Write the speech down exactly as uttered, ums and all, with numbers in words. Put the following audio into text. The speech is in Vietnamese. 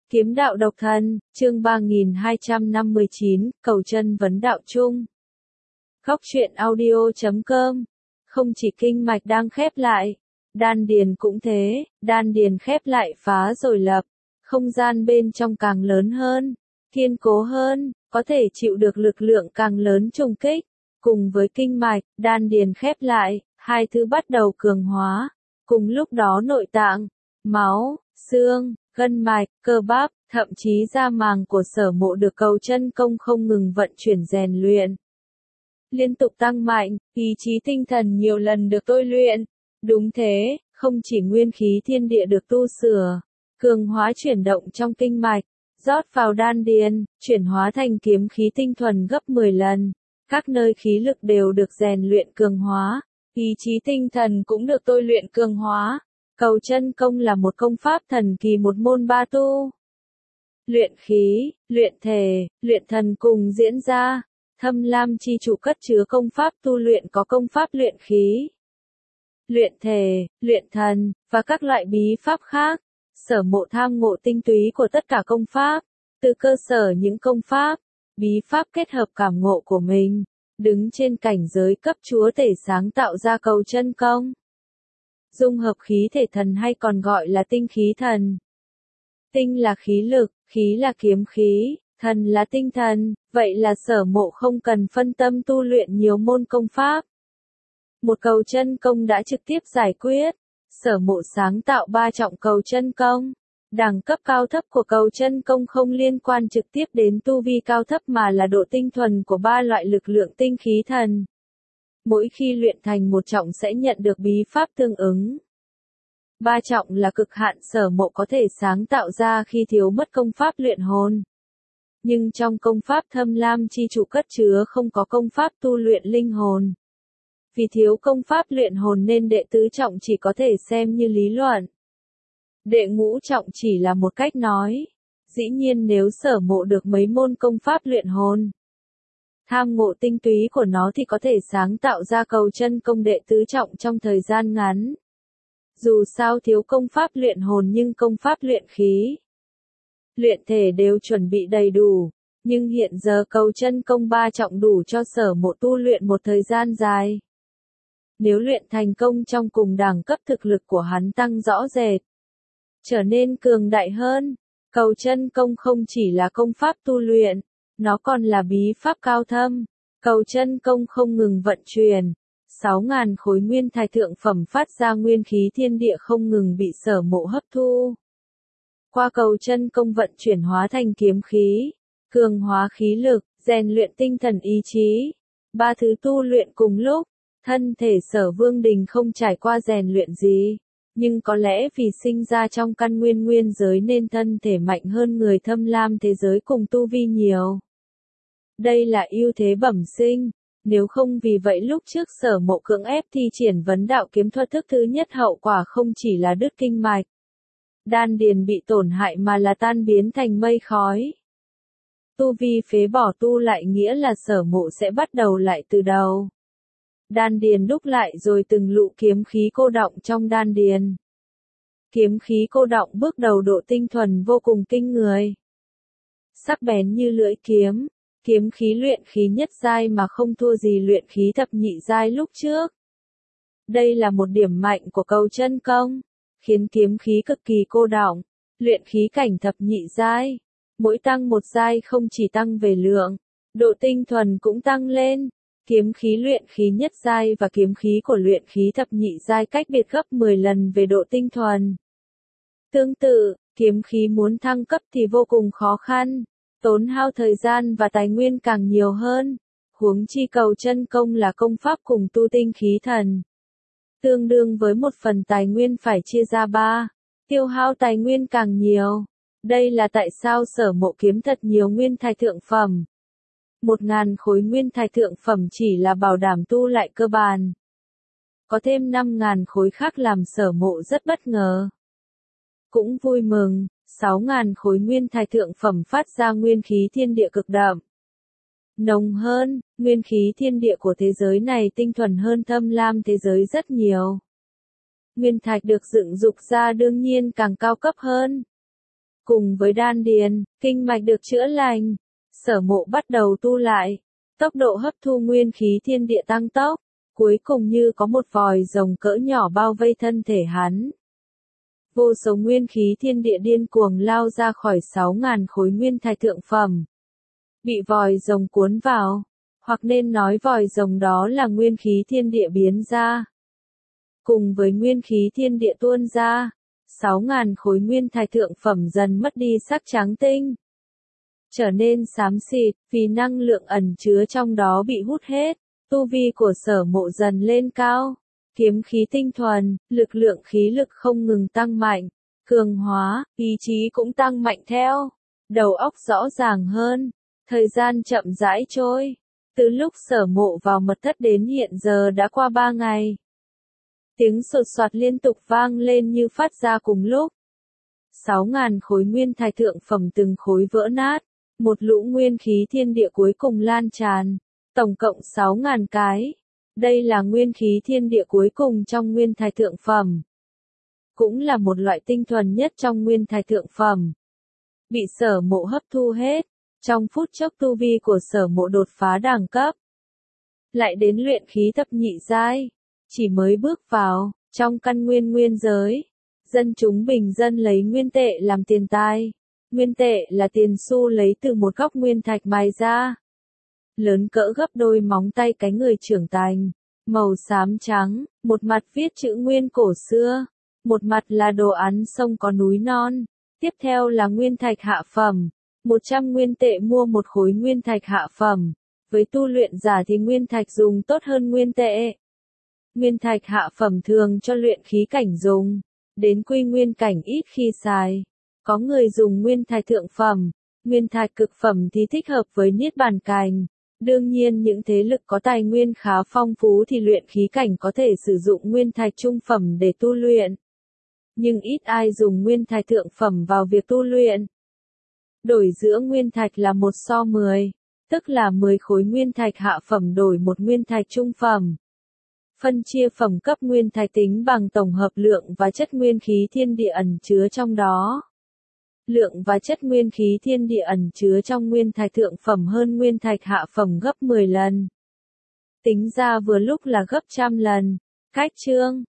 Kiếm đạo độc thân, chương ba nghìn hai trăm năm mươi chín, cầu chân vấn đạo chung. Góc truyện audio chấm com. Không chỉ kinh mạch đang khép lại, đan điền cũng thế, đan điền khép lại phá rồi lập, không gian bên trong càng lớn hơn, kiên cố hơn, có thể chịu được lực lượng càng lớn trùng kích. Cùng với kinh mạch, đan điền khép lại, hai thứ bắt đầu cường hóa. Cùng lúc đó nội tạng, máu, xương, gân mạch, cơ bắp, thậm chí da màng của Sở Mộ được cầu chân công không ngừng vận chuyển rèn luyện. Liên tục tăng mạnh, ý chí tinh thần nhiều lần được tôi luyện. Đúng thế, không chỉ nguyên khí thiên địa được tu sửa, cường hóa chuyển động trong kinh mạch, rót vào đan điền, chuyển hóa thành kiếm khí tinh thuần gấp mười lần. Các nơi khí lực đều được rèn luyện cường hóa, ý chí tinh thần cũng được tôi luyện cường hóa. Cầu chân công là một công pháp thần kỳ, một môn ba tu. Luyện khí, luyện thể, luyện thần cùng diễn ra. Thâm Lam chi chủ cất chứa công pháp tu luyện có công pháp luyện khí, luyện thể, luyện thần, và các loại bí pháp khác. Sở Mộ tham ngộ tinh túy của tất cả công pháp, từ cơ sở những công pháp, bí pháp kết hợp cảm ngộ của mình, đứng trên cảnh giới cấp chúa tể sáng tạo ra cầu chân công. Dung hợp khí thể thần hay còn gọi là tinh khí thần. Tinh là khí lực, khí là kiếm khí, thần là tinh thần, vậy là Sở Mộ không cần phân tâm tu luyện nhiều môn công pháp. Một cầu chân công đã trực tiếp giải quyết. Sở Mộ sáng tạo ba trọng cầu chân công. Đẳng cấp cao thấp của cầu chân công không liên quan trực tiếp đến tu vi cao thấp mà là độ tinh thuần của ba loại lực lượng tinh khí thần. Mỗi khi luyện thành một trọng sẽ nhận được bí pháp tương ứng. Ba trọng là cực hạn Sở Mộ có thể sáng tạo ra khi thiếu mất công pháp luyện hồn. Nhưng trong công pháp Thâm Lam chi chủ cất chứa không có công pháp tu luyện linh hồn. Vì thiếu công pháp luyện hồn nên đệ tứ trọng chỉ có thể xem như lý luận. Đệ ngũ trọng chỉ là một cách nói. Dĩ nhiên nếu Sở Mộ được mấy môn công pháp luyện hồn, tham ngộ tinh túy của nó thì có thể sáng tạo ra cầu chân công đệ tứ trọng trong thời gian ngắn. Dù sao thiếu công pháp luyện hồn nhưng công pháp luyện khí, luyện thể đều chuẩn bị đầy đủ, nhưng hiện giờ cầu chân công ba trọng đủ cho Sở Mộ tu luyện một thời gian dài. Nếu luyện thành công trong cùng đẳng cấp thực lực của hắn tăng rõ rệt, trở nên cường đại hơn. Cầu chân công không chỉ là công pháp tu luyện, nó còn là bí pháp cao thâm. Cầu chân công không ngừng vận chuyển, sáu nghìn khối nguyên thạch thượng phẩm phát ra nguyên khí thiên địa không ngừng bị Sở Mộ hấp thu. Qua cầu chân công vận chuyển hóa thành kiếm khí, cường hóa khí lực, rèn luyện tinh thần ý chí. Ba thứ tu luyện cùng lúc, thân thể Sở Vương Đình không trải qua rèn luyện gì, nhưng có lẽ vì sinh ra trong căn nguyên nguyên giới nên thân thể mạnh hơn người Thâm Lam thế giới cùng tu vi nhiều. Đây là ưu thế bẩm sinh, nếu không vì vậy lúc trước Sở Mộ cưỡng ép thi triển vấn đạo kiếm thuật thức thứ nhất hậu quả không chỉ là đứt kinh mạch, đan điền bị tổn hại mà là tan biến thành mây khói. Tu vi phế bỏ tu lại nghĩa là Sở Mộ sẽ bắt đầu lại từ đầu. Đan điền đúc lại rồi từng lụ kiếm khí cô đọng trong đan điền. Kiếm khí cô đọng bước đầu độ tinh thuần vô cùng kinh người. Sắc bén như lưỡi kiếm, kiếm khí luyện khí nhất giai mà không thua gì luyện khí thập nhị giai lúc trước. Đây là một điểm mạnh của cầu chân công, khiến kiếm khí cực kỳ cô đọng, luyện khí cảnh thập nhị giai. Mỗi tăng một giai không chỉ tăng về lượng, độ tinh thuần cũng tăng lên. Kiếm khí luyện khí nhất giai và kiếm khí của luyện khí thập nhị giai cách biệt gấp mười lần về độ tinh thuần. Tương tự, kiếm khí muốn thăng cấp thì vô cùng khó khăn, tốn hao thời gian và tài nguyên càng nhiều hơn. Huống chi cầu chân công là công pháp cùng tu tinh khí thần, tương đương với một phần tài nguyên phải chia ra ba, tiêu hao tài nguyên càng nhiều. Đây là tại sao Sở Mộ kiếm thật nhiều nguyên thạch thượng phẩm. Một ngàn khối nguyên thạch thượng phẩm chỉ là bảo đảm tu lại cơ bản. Có thêm năm ngàn khối khác làm Sở Mộ rất bất ngờ. Cũng vui mừng, sáu ngàn khối nguyên thạch thượng phẩm phát ra nguyên khí thiên địa cực đậm. Nồng hơn, nguyên khí thiên địa của thế giới này tinh thuần hơn Thâm Lam thế giới rất nhiều. Nguyên thạch được dựng dục ra đương nhiên càng cao cấp hơn. Cùng với đan điền, kinh mạch được chữa lành, Sở Mộ bắt đầu tu lại. Tốc độ hấp thu nguyên khí thiên địa tăng tốc, cuối cùng như có một vòi rồng cỡ nhỏ bao vây thân thể hắn. Vô số nguyên khí thiên địa điên cuồng lao ra khỏi sáu ngàn khối nguyên thạch thượng phẩm. Bị vòi rồng cuốn vào, hoặc nên nói vòi rồng đó là nguyên khí thiên địa biến ra. Cùng với nguyên khí thiên địa tuôn ra, sáu ngàn khối nguyên thạch thượng phẩm dần mất đi sắc trắng tinh. Trở nên xám xịt, vì năng lượng ẩn chứa trong đó bị hút hết, tu vi của Sở Mộ dần lên cao. Kiếm khí tinh thuần, lực lượng khí lực không ngừng tăng mạnh, cường hóa, ý chí cũng tăng mạnh theo. Đầu óc rõ ràng hơn, thời gian chậm rãi trôi. Từ lúc Sở Mộ vào mật thất đến hiện giờ đã qua ba ngày. Tiếng sột soạt liên tục vang lên như phát ra cùng lúc. Sáu ngàn khối nguyên thạch thượng phẩm từng khối vỡ nát, một lũ nguyên khí thiên địa cuối cùng lan tràn, tổng cộng sáu ngàn cái. Đây là nguyên khí thiên địa cuối cùng trong nguyên thạch thượng phẩm. Cũng là một loại tinh thuần nhất trong nguyên thạch thượng phẩm. Bị Sở Mộ hấp thu hết, trong phút chốc tu vi của Sở Mộ đột phá đẳng cấp. Lại đến luyện khí thập nhị giai, chỉ mới bước vào, trong căn nguyên nguyên giới. Dân chúng bình dân lấy nguyên tệ làm tiền tài. Nguyên tệ là tiền xu lấy từ một góc nguyên thạch mài ra. Lớn cỡ gấp đôi móng tay cái người trưởng thành, màu xám trắng, một mặt viết chữ nguyên cổ xưa, một mặt là đồ án sông có núi non, tiếp theo là nguyên thạch hạ phẩm, một trăm nguyên tệ mua một khối nguyên thạch hạ phẩm, với tu luyện giả thì nguyên thạch dùng tốt hơn nguyên tệ. Nguyên thạch hạ phẩm thường cho luyện khí cảnh dùng, đến quy nguyên cảnh ít khi xài, có người dùng nguyên thạch thượng phẩm, nguyên thạch cực phẩm thì thích hợp với niết bàn cảnh. Đương nhiên những thế lực có tài nguyên khá phong phú thì luyện khí cảnh có thể sử dụng nguyên thạch trung phẩm để tu luyện. Nhưng ít ai dùng nguyên thạch thượng phẩm vào việc tu luyện. Đổi giữa nguyên thạch là một so mười, tức là mười khối nguyên thạch hạ phẩm đổi một nguyên thạch trung phẩm. Phân chia phẩm cấp nguyên thạch tính bằng tổng hợp lượng và chất nguyên khí thiên địa ẩn chứa trong đó. Lượng và chất nguyên khí thiên địa ẩn chứa trong nguyên thạch thượng phẩm hơn nguyên thạch hạ phẩm gấp mười lần. Tính ra vừa lúc là gấp trăm lần. Cách chương